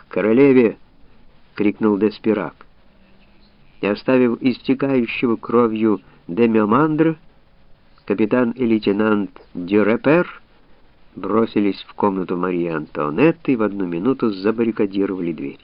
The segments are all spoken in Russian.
королеве!» — крикнул Деспирак. И, оставив истекающего кровью Демиомандра, капитан и лейтенант Дюрепер бросились в комнату Марии Антуанетты и в одну минуту забаррикадировали дверь.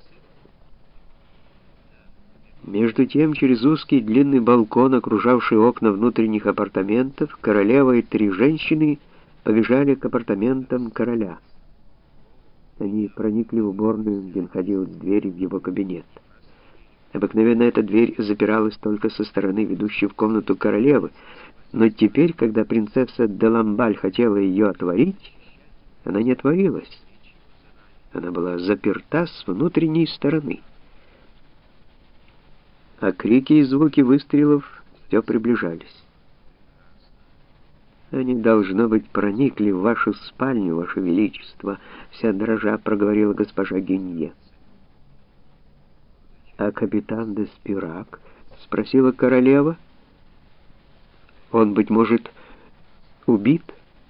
Между тем, через узкий длинный балкон, окружавший окна внутренних апартаментов, королева и 3 женщины побежали к апартаментам короля. Они проникли в уборную, где находилась дверь в его кабинет. Обыкновенно эта дверь запиралась только со стороны, ведущей в комнату королевы, но теперь, когда принцесса де Ламбаль хотела ее отворить, она не отворилась. Она была заперта с внутренней стороны. А крики и звуки выстрелов все приближались. «Они, должно быть, проникли в вашу спальню, ваше величество», — вся дрожа проговорила госпожа Гюнье. «А капитан Деспирак?» — спросила королева. «Он, быть может, убит?»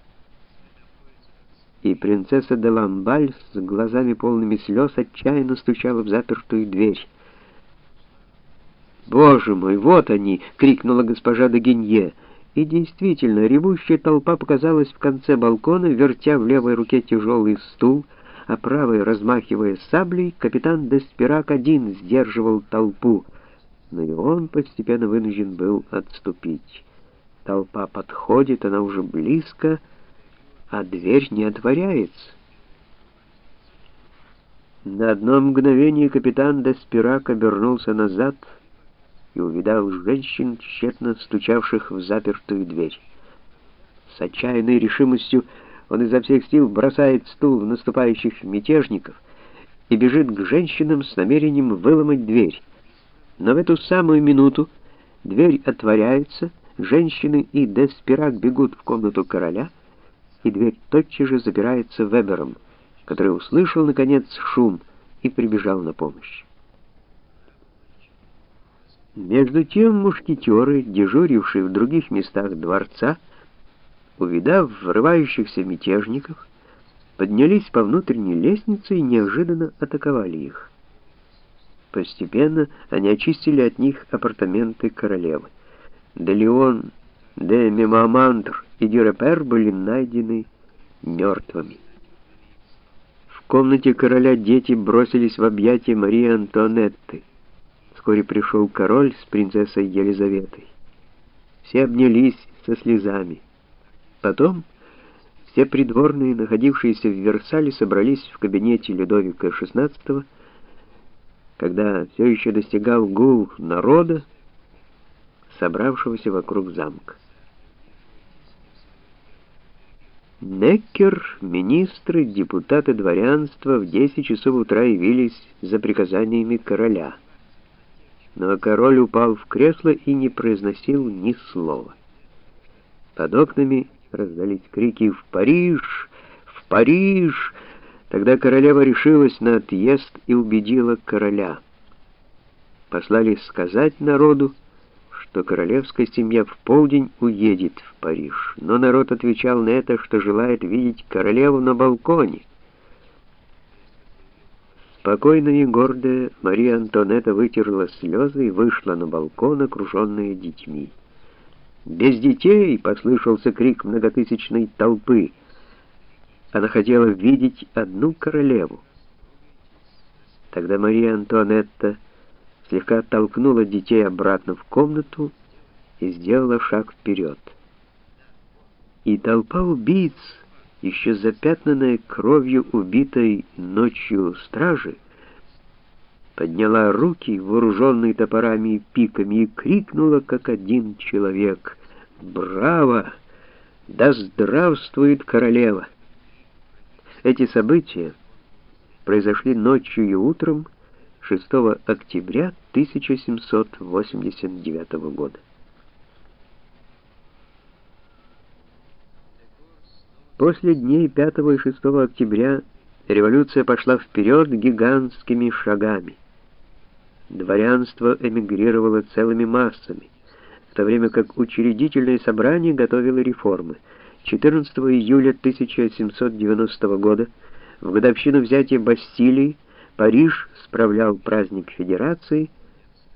И принцесса де Ламбаль с глазами полными слез отчаянно стучала в запертую дверь. «Боже мой, вот они!» — крикнула госпожа де Гинье. И действительно, ревущая толпа показалась в конце балкона, вертя в левой руке тяжелый стул, а правой, размахивая саблей, капитан Деспирак один сдерживал толпу, но и он постепенно вынужден был отступить. Толпа подходит, она уже близко, а дверь не отворяется. На одно мгновение капитан Деспирак обернулся назад и увидал женщин, тщетно стучавших в запертую дверь. С отчаянной решимостью он изо всех сил бросает стул в наступающих мятежников и бежит к женщинам с намерением выломать дверь. Но в эту самую минуту дверь отворяется, женщины и Деспирак бегут в комнату короля, и дверь тотчас же запирается Вебером, который услышал, наконец, шум и прибежал на помощь. Между тем мушкетеры, дежурившие в других местах дворца, увидав врывающихся мятежников, поднялись по внутренней лестнице и неожиданно атаковали их. Постепенно они очистили от них апартаменты королевы. Де Леон, де Мемамандр и Дюрепер были найдены мертвыми. В комнате короля дети бросились в объятия Марии Антуанетты. Вскоре пришел король с принцессой Елизаветой. Все обнялись со слезами. Потом все придворные, находившиеся в Версале, собрались в кабинете Людовика XVI, когда все еще достигал гул народа, собравшегося вокруг замка. Неккер, министры, депутаты дворянства в 10 часов утра явились за приказаниями короля. Но король упал в кресло и не произносил ни слова. Под окнами раздались крики «В Париж! В Париж!». Тогда королева решилась на отъезд и убедила короля. Послали сказать народу, что королевская семья в полдень уедет в Париж. Но народ отвечал на это, что желает видеть королеву на балконе. Спокойная и гордая Мария Антуанетта вытерла слезы и вышла на балкон, окруженная детьми. «Без детей!» — послышался крик многотысячной толпы. Она хотела видеть одну королеву. Тогда Мария Антуанетта слегка оттолкнула детей обратно в комнату и сделала шаг вперед. И толпа убийц, еще запятнанная кровью убитой ночью стражи, подняла руки, вооруженные топорами и пиками, и крикнула, как один человек: «Браво! Да здравствует королева!» Эти события произошли ночью и утром 6 октября 1789 года. После дней 5 и 6 октября революция пошла вперед гигантскими шагами. Дворянство эмигрировало целыми массами, в то время как учредительное собрание готовило реформы. 14 июля 1790 года, в годовщину взятия Бастилии, Париж справлял праздник Федерации,